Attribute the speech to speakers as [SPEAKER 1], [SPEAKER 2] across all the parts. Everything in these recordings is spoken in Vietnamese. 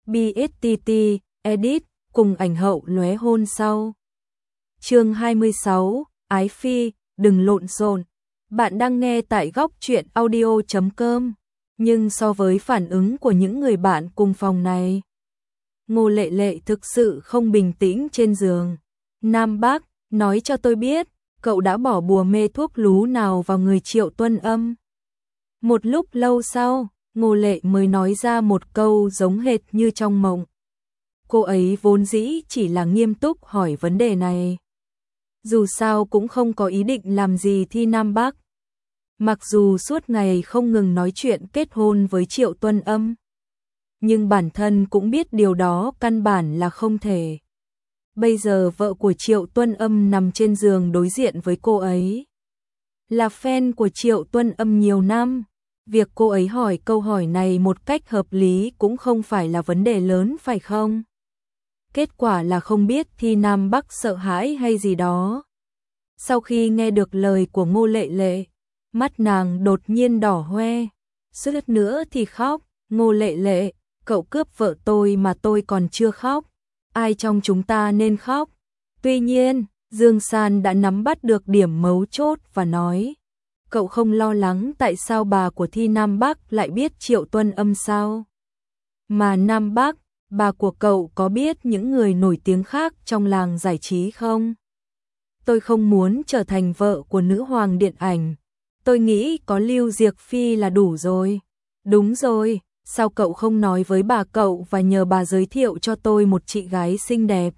[SPEAKER 1] BSTT, edit, cùng ảnh hậu lóe hôn sau. Chương 26, Ái Phi, đừng lộn xộn. Bạn đang nghe tại góc truyện audio.com. Nhưng so với phản ứng của những người bạn cùng phòng này, Ngô Lệ Lệ thực sự không bình tĩnh trên giường. Nam Bác, nói cho tôi biết, cậu đã bỏ bùa mê thuốc lú nào vào người Triệu Tuân Âm. Một lúc lâu sau, Ngô Lệ mới nói ra một câu giống hệt như trong mộng. Cô ấy vốn dĩ chỉ là nghiêm túc hỏi vấn đề này. Dù sao cũng không có ý định làm gì Thi Nam Bắc. Mặc dù suốt ngày không ngừng nói chuyện kết hôn với Triệu Tuân Âm, nhưng bản thân cũng biết điều đó căn bản là không thể. Bây giờ vợ của Triệu Tuân Âm nằm trên giường đối diện với cô ấy. Là fan của Triệu Tuân Âm nhiều năm, việc cô ấy hỏi câu hỏi này một cách hợp lý cũng không phải là vấn đề lớn phải không? Kết quả là không biết Thi Nam Bắc sợ hãi hay gì đó. Sau khi nghe được lời của Ngô Lệ Lệ, mắt nàng đột nhiên đỏ hoe, suýt nữa thì khóc. Ngô Lệ Lệ, cậu cướp vợ tôi mà tôi còn chưa khóc, ai trong chúng ta nên khóc? Tuy nhiên, Dương San đã nắm bắt được điểm mấu chốt và nói, cậu không lo lắng tại sao bà của Thi Nam Bắc lại biết Triệu Tuân Âm sao? Mà Nam Bắc, bà của cậu có biết những người nổi tiếng khác trong làng giải trí không? Tôi không muốn trở thành vợ của nữ hoàng điện ảnh. Tôi nghĩ có Lưu Diệc Phi là đủ rồi. Đúng rồi, sao cậu không nói với bà cậu và nhờ bà giới thiệu cho tôi một chị gái xinh đẹp?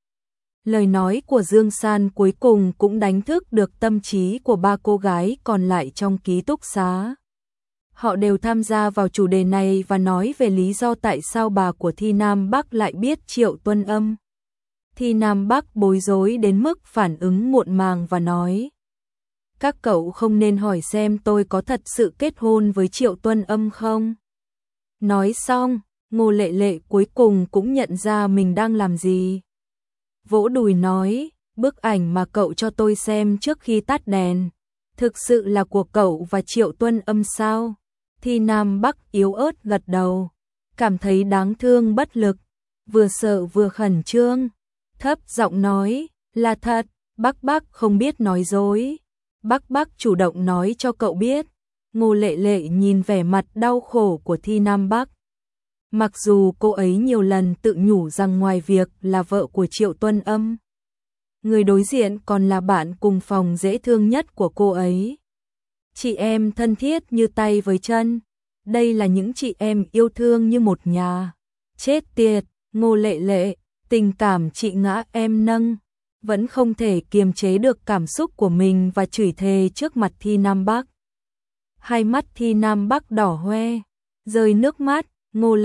[SPEAKER 1] Lời nói của Dương San cuối cùng cũng đánh thức được tâm trí của ba cô gái còn lại trong ký túc xá. Họ đều tham gia vào chủ đề này và nói về lý do tại sao bà của Thi Nam Bắc lại biết Triệu Tuân Âm. Thi Nam Bắc bối rối đến mức phản ứng muộn màng và nói, các cậu không nên hỏi xem tôi có thật sự kết hôn với Triệu Tuân Âm không? Nói xong, Ngô Lệ Lệ cuối cùng cũng nhận ra mình đang làm gì. Vỗ đùi nói, bức ảnh mà cậu cho tôi xem trước khi tắt đèn, thực sự là của cậu và Triệu Tuân Âm sao? Thi Nam Bắc yếu ớt gật đầu, cảm thấy đáng thương bất lực, vừa sợ vừa khẩn trương, thấp giọng nói, là thật, Bắc không biết nói dối. Bắc chủ động nói cho cậu biết. Ngô Lệ Lệ nhìn vẻ mặt đau khổ của Thi Nam Bắc. Mặc dù cô ấy nhiều lần tự nhủ rằng ngoài việc là vợ của Triệu Tuân Âm, người đối diện còn là bạn cùng phòng dễ thương nhất của cô ấy. Chị em thân thiết như tay với chân. Đây là những chị em yêu thương như một nhà. Chết tiệt, Ngô Lệ Lệ, tình cảm chị ngã em nâng. Vẫn không thể kiềm chế được cảm xúc của mình và chửi thề trước mặt Thi Nam Bắc. Hai mắt Thi Nam Bắc đỏ hoe, rơi nước mắt. Ngô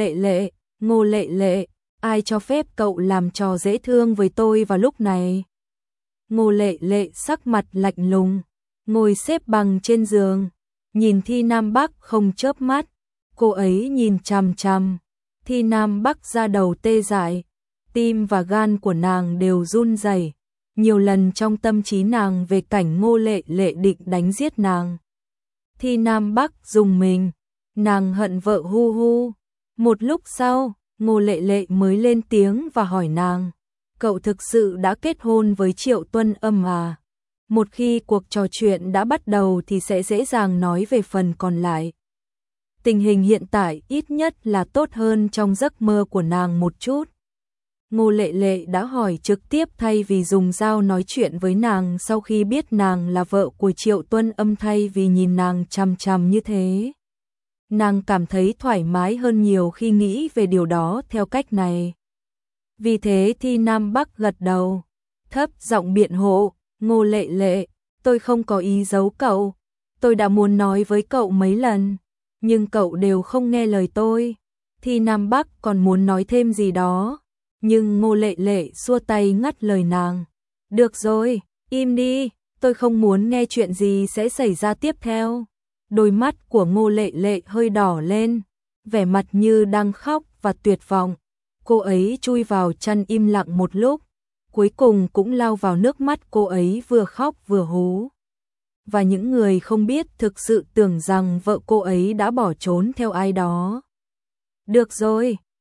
[SPEAKER 1] Lệ Lệ, ai cho phép cậu làm trò dễ thương với tôi vào lúc này? Ngô Lệ Lệ sắc mặt lạnh lùng, ngồi xếp bằng trên giường, nhìn Thi Nam Bắc không chớp mắt. Cô ấy nhìn chằm chằm Thi Nam Bắc ra đầu tê dại, tim và gan của nàng đều run rẩy. Nhiều lần trong tâm trí nàng về cảnh Ngô Lệ Lệ định đánh giết nàng. Thi Nam Bắc dùng mình, nàng hận vợ hu hu. Một lúc sau, Ngô Lệ Lệ mới lên tiếng và hỏi nàng, cậu thực sự đã kết hôn với Triệu Tuân Âm à? Một khi cuộc trò chuyện đã bắt đầu thì sẽ dễ dàng nói về phần còn lại. Tình hình hiện tại ít nhất là tốt hơn trong giấc mơ của nàng một chút. Ngô Lệ Lệ đã hỏi trực tiếp thay vì dùng dao nói chuyện với nàng sau khi biết nàng là vợ của Triệu Tuân Âm thay vì nhìn nàng chằm chằm như thế. Nàng cảm thấy thoải mái hơn nhiều khi nghĩ về điều đó theo cách này. Vì thế Thi Nam Bắc gật đầu, thấp giọng biện hộ, Ngô Lệ Lệ, tôi không có ý giấu cậu. Tôi đã muốn nói với cậu mấy lần, nhưng cậu đều không nghe lời tôi. Thi Nam Bắc còn muốn nói thêm gì đó, nhưng Ngô Lệ Lệ xua tay ngắt lời nàng. Được rồi, im đi, tôi không muốn nghe chuyện gì sẽ xảy ra tiếp theo. Đôi mắt của Ngô Lệ Lệ hơi đỏ lên, vẻ mặt như đang khóc và tuyệt vọng. Cô ấy chui vào chăn im lặng một lúc, cuối cùng cũng lao vào nước mắt cô ấy vừa khóc vừa hú. Và những người không biết thực sự tưởng rằng vợ cô ấy đã bỏ trốn theo ai đó. Được rồi,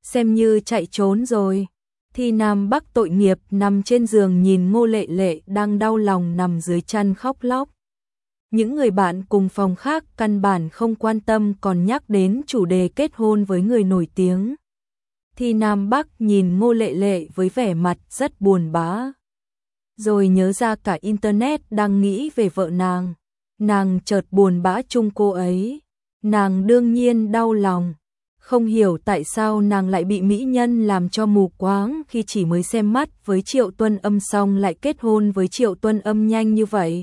[SPEAKER 1] xem như chạy trốn rồi. Thi Nam Bắc tội nghiệp nằm trên giường nhìn Ngô Lệ Lệ đang đau lòng nằm dưới chăn khóc lóc. Những người bạn cùng phòng khác căn bản không quan tâm còn nhắc đến chủ đề kết hôn với người nổi tiếng. Thi Nam Bắc nhìn Ngô Lệ Lệ với vẻ mặt rất buồn bã. Rồi nhớ ra cả internet đang nghĩ về vợ nàng chợt buồn bã chung cô ấy. Nàng đương nhiên đau lòng, không hiểu tại sao nàng lại bị mỹ nhân làm cho mù quáng khi chỉ mới xem mắt với Triệu Tuân Âm xong lại kết hôn với Triệu Tuân Âm nhanh như vậy.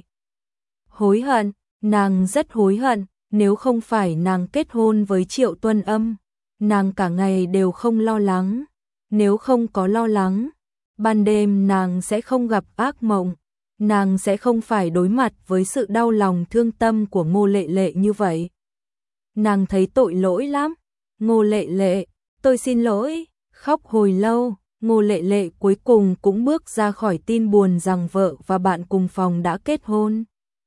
[SPEAKER 1] Hối hận, nàng rất hối hận, nếu không phải nàng kết hôn với Triệu Tuân Âm, nàng cả ngày đều không lo lắng, nếu không có lo lắng, ban đêm nàng sẽ không gặp ác mộng, nàng sẽ không phải đối mặt với sự đau lòng thương tâm của Ngô Lệ Lệ như vậy. Nàng thấy tội lỗi lắm. Ngô Lệ Lệ, tôi xin lỗi. Khóc hồi lâu, Ngô Lệ Lệ cuối cùng cũng bước ra khỏi tin buồn rằng vợ và bạn cùng phòng đã kết hôn.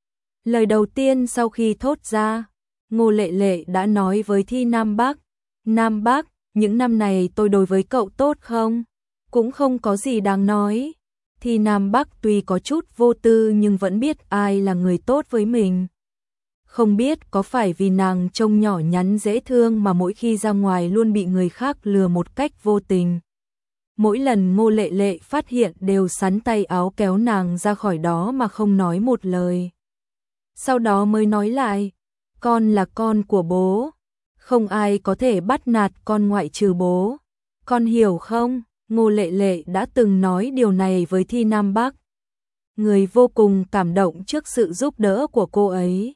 [SPEAKER 1] Lời đầu tiên sau khi thốt ra, Ngô Lệ Lệ đã nói với Thi Nam Bắc. Nam Bắc, những năm này tôi đối với cậu tốt không? Cũng không có gì đáng nói. Thi Nam Bắc tuy có chút vô tư nhưng vẫn biết ai là người tốt với mình. Không biết có phải vì nàng trông nhỏ nhắn dễ thương mà mỗi khi ra ngoài luôn bị người khác lừa một cách vô tình. Mỗi lần Ngô Lệ Lệ phát hiện đều sắn tay áo kéo nàng ra khỏi đó mà không nói một lời. Sau đó mới nói lại, con là con của bố, không ai có thể bắt nạt con ngoại trừ bố. Con hiểu không? Ngô Lệ Lệ đã từng nói điều này với Thi Nam Bắc. Người vô cùng cảm động trước sự giúp đỡ của cô ấy.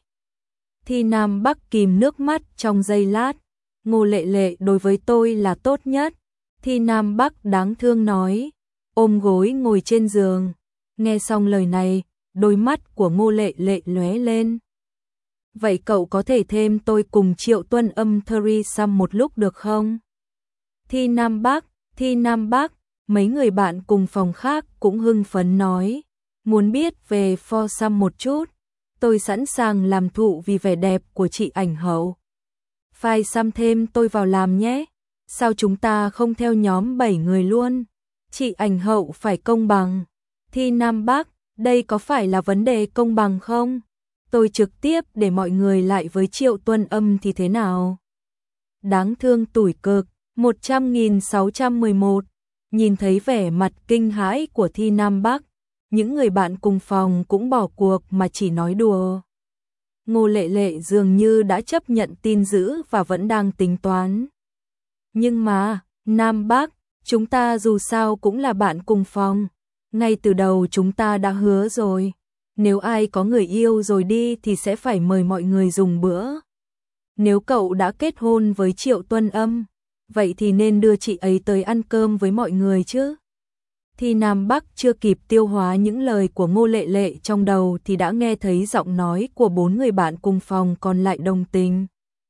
[SPEAKER 1] Thi Nam Bắc kìm nước mắt trong giây lát. Ngô Lệ Lệ đối với tôi là tốt nhất. Thi Nam Bắc đáng thương nói, ôm gối ngồi trên giường. Nghe xong lời này, đôi mắt của Ngô Lệ Lệ lóe lên. Vậy cậu có thể thêm tôi cùng Triệu Tuân Âm threesome một lúc được không? Thi Nam Bắc, mấy người bạn cùng phòng khác cũng hưng phấn nói, muốn biết về foursome một chút. Tôi sẵn sàng làm thụ vì vẻ đẹp của chị ảnh hậu. Phải xăm thêm tôi vào làm nhé. Sao chúng ta không theo nhóm 7 người luôn? Chị ảnh hậu phải công bằng. Thi Nam Bắc, đây có phải là vấn đề công bằng không? Tôi trực tiếp để mọi người lại với Triệu Tuân Âm thì thế nào? Đáng thương tủi cực, 100.611. Nhìn thấy vẻ mặt kinh hãi của Thi Nam Bắc, những người bạn cùng phòng cũng bỏ cuộc mà chỉ nói đùa. Ngô Lệ Lệ dường như đã chấp nhận tin dữ và vẫn đang tính toán. Nhưng mà, Nam Bắc, chúng ta dù sao cũng là bạn cùng phòng. Ngay từ đầu chúng ta đã hứa rồi. Nếu ai có người yêu rồi đi thì sẽ phải mời mọi người dùng bữa. Nếu cậu đã kết hôn với Triệu Tuân Âm, vậy thì nên đưa chị ấy tới ăn cơm với mọi người chứ. Thi Nam Bắc chưa kịp tiêu hóa những lời của Ngô Lệ Lệ trong đầu thì đã nghe thấy giọng nói của 4 người bạn cùng phòng còn lại đồng tình.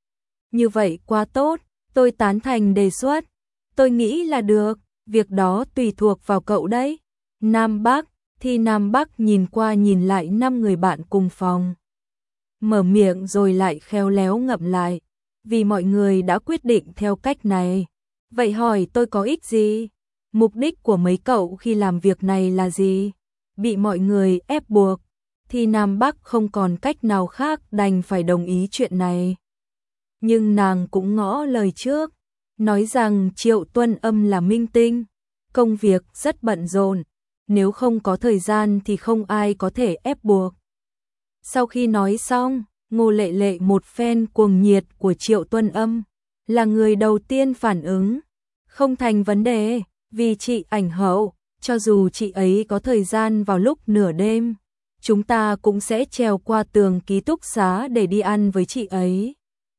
[SPEAKER 1] Như vậy quá tốt, tôi tán thành đề xuất. Tôi nghĩ là được, việc đó tùy thuộc vào cậu đấy. Nam Bắc, Thi Nam Bắc nhìn qua nhìn lại 5 người bạn cùng phòng. Mở miệng rồi lại khéo léo ngậm lại, vì mọi người đã quyết định theo cách này. Vậy hỏi tôi có ích gì? Mục đích của mấy cậu khi làm việc này là gì? Bị mọi người ép buộc, thì Nam Bắc không còn cách nào khác đành phải đồng ý chuyện này. Nhưng nàng cũng ngỏ lời trước, nói rằng Triệu Tuân Âm là minh tinh, công việc rất bận rộn, nếu không có thời gian thì không ai có thể ép buộc. Sau khi nói xong, Ngô Lệ Lệ một phen cuồng nhiệt của Triệu Tuân Âm, là người đầu tiên phản ứng, không thành vấn đề. Vì chị ảnh hậu, cho dù chị ấy có thời gian vào lúc nửa đêm, chúng ta cũng sẽ trèo qua tường ký túc xá để đi ăn với chị ấy.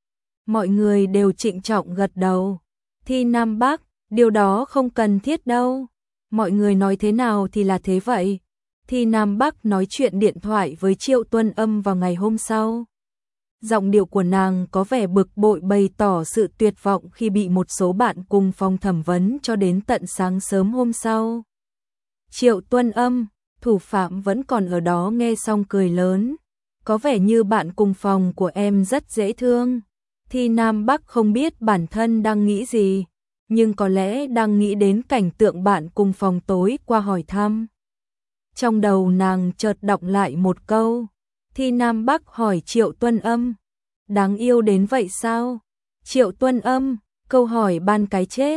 [SPEAKER 1] Mọi người đều trịnh trọng gật đầu. Thi Nam Bắc, điều đó không cần thiết đâu. Mọi người nói thế nào thì là thế vậy. Thi Nam Bắc nói chuyện điện thoại với Triệu Tuân Âm vào ngày hôm sau. Giọng điệu của nàng có vẻ bực bội bày tỏ sự tuyệt vọng khi bị một số bạn cùng phòng thẩm vấn cho đến tận sáng sớm hôm sau. Triệu Tuân Âm, thủ phạm vẫn còn ở đó nghe xong cười lớn. Có vẻ như bạn cùng phòng của em rất dễ thương. Thi Nam Bắc không biết bản thân đang nghĩ gì, nhưng có lẽ đang nghĩ đến cảnh tượng bạn cùng phòng tối qua hỏi thăm. Trong đầu nàng chợt đọng lại một câu. Thi Nam Bắc hỏi Triệu Tuân Âm. Đáng yêu đến vậy sao? Triệu Tuân Âm, câu hỏi ban cái chết.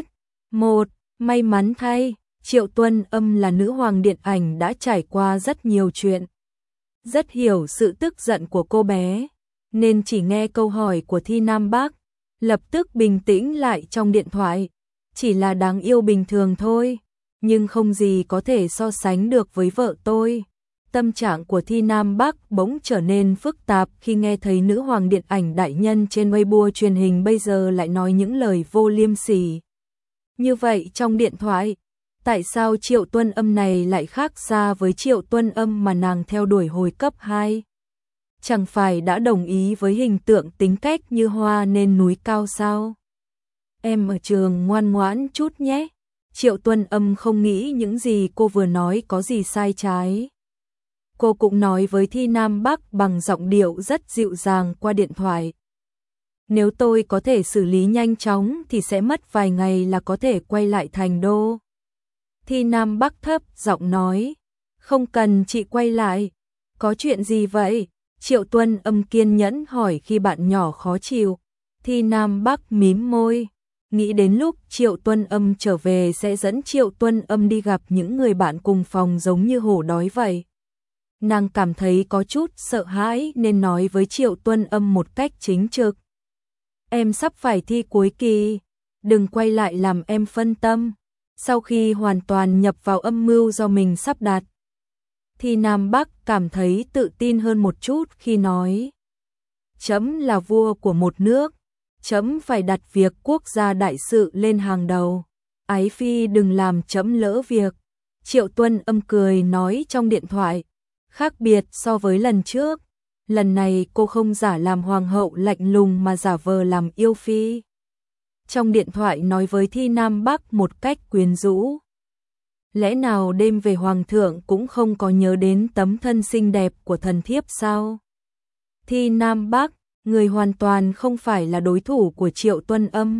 [SPEAKER 1] May mắn thay, Triệu Tuân Âm là nữ hoàng điện ảnh đã trải qua rất nhiều chuyện. Rất hiểu sự tức giận của cô bé, nên chỉ nghe câu hỏi của Thi Nam Bắc, lập tức bình tĩnh lại trong điện thoại. Chỉ là đáng yêu bình thường thôi, nhưng không gì có thể so sánh được với vợ tôi. Tâm trạng của Thi Nam Bắc bỗng trở nên phức tạp khi nghe thấy nữ hoàng điện ảnh đại nhân trên Weibo truyền hình bây giờ lại nói những lời vô liêm sỉ như vậy trong điện thoại. Tại sao Triệu Tuân Âm này lại khác xa với Triệu Tuân Âm mà nàng theo đuổi hồi cấp 2? Chẳng phải đã đồng ý với hình tượng tính cách như hoa nên núi cao sao? Em ở trường ngoan ngoãn chút nhé. Triệu Tuân Âm không nghĩ những gì cô vừa nói có gì sai trái. Cô cũng nói với Thi Nam Bắc bằng giọng điệu rất dịu dàng qua điện thoại. Nếu tôi có thể xử lý nhanh chóng thì sẽ mất vài ngày là có thể quay lại thành đô. Thi Nam Bắc thấp giọng nói. Không cần chị quay lại. Có chuyện gì vậy? Triệu Tuân Âm kiên nhẫn hỏi khi bạn nhỏ khó chịu. Thi Nam Bắc mím môi. Nghĩ đến lúc Triệu Tuân Âm trở về sẽ dẫn Triệu Tuân Âm đi gặp những người bạn cùng phòng giống như hổ đói vậy. Nàng cảm thấy có chút sợ hãi nên nói với Triệu Tuân Âm một cách chính trực. Em sắp phải thi cuối kỳ, đừng quay lại làm em phân tâm. Sau khi hoàn toàn nhập vào âm mưu do mình sắp đặt, Thi Nam Bắc cảm thấy tự tin hơn một chút khi nói. Trẫm là vua của một nước, trẫm phải đặt việc quốc gia đại sự lên hàng đầu. Ái phi đừng làm trẫm lỡ việc. Triệu Tuân Âm cười nói trong điện thoại. Khác biệt so với lần trước, lần này cô không giả làm hoàng hậu lạnh lùng mà giả vờ làm yêu phi. Trong điện thoại nói với Thi Nam Bắc một cách quyến rũ. Lẽ nào đêm về hoàng thượng cũng không có nhớ đến tấm thân xinh đẹp của thần thiếp sao? Thi Nam Bắc, người hoàn toàn không phải là đối thủ của Triệu Tuân Âm.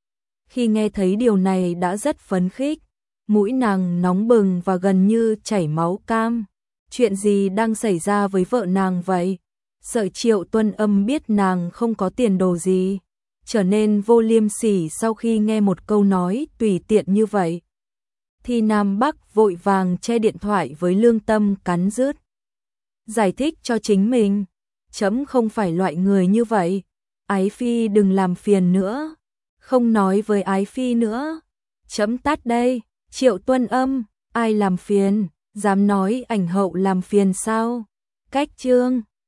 [SPEAKER 1] Khi nghe thấy điều này đã rất phấn khích, mũi nàng nóng bừng và gần như chảy máu cam. Chuyện gì đang xảy ra với vợ nàng vậy? Sợ Triệu Tuân Âm biết nàng không có tiền đồ gì, trở nên vô liêm sỉ sau khi nghe một câu nói tùy tiện như vậy. Thi Nam Bắc vội vàng che điện thoại với lương tâm cắn rứt. Giải thích cho chính mình, trẫm không phải loại người như vậy. Ái phi đừng làm phiền nữa. Không nói với ái phi nữa. Trẫm tắt đây. Triệu Tuân Âm, ai làm phiền? Dám nói ảnh hậu làm phiền sao? Cách chương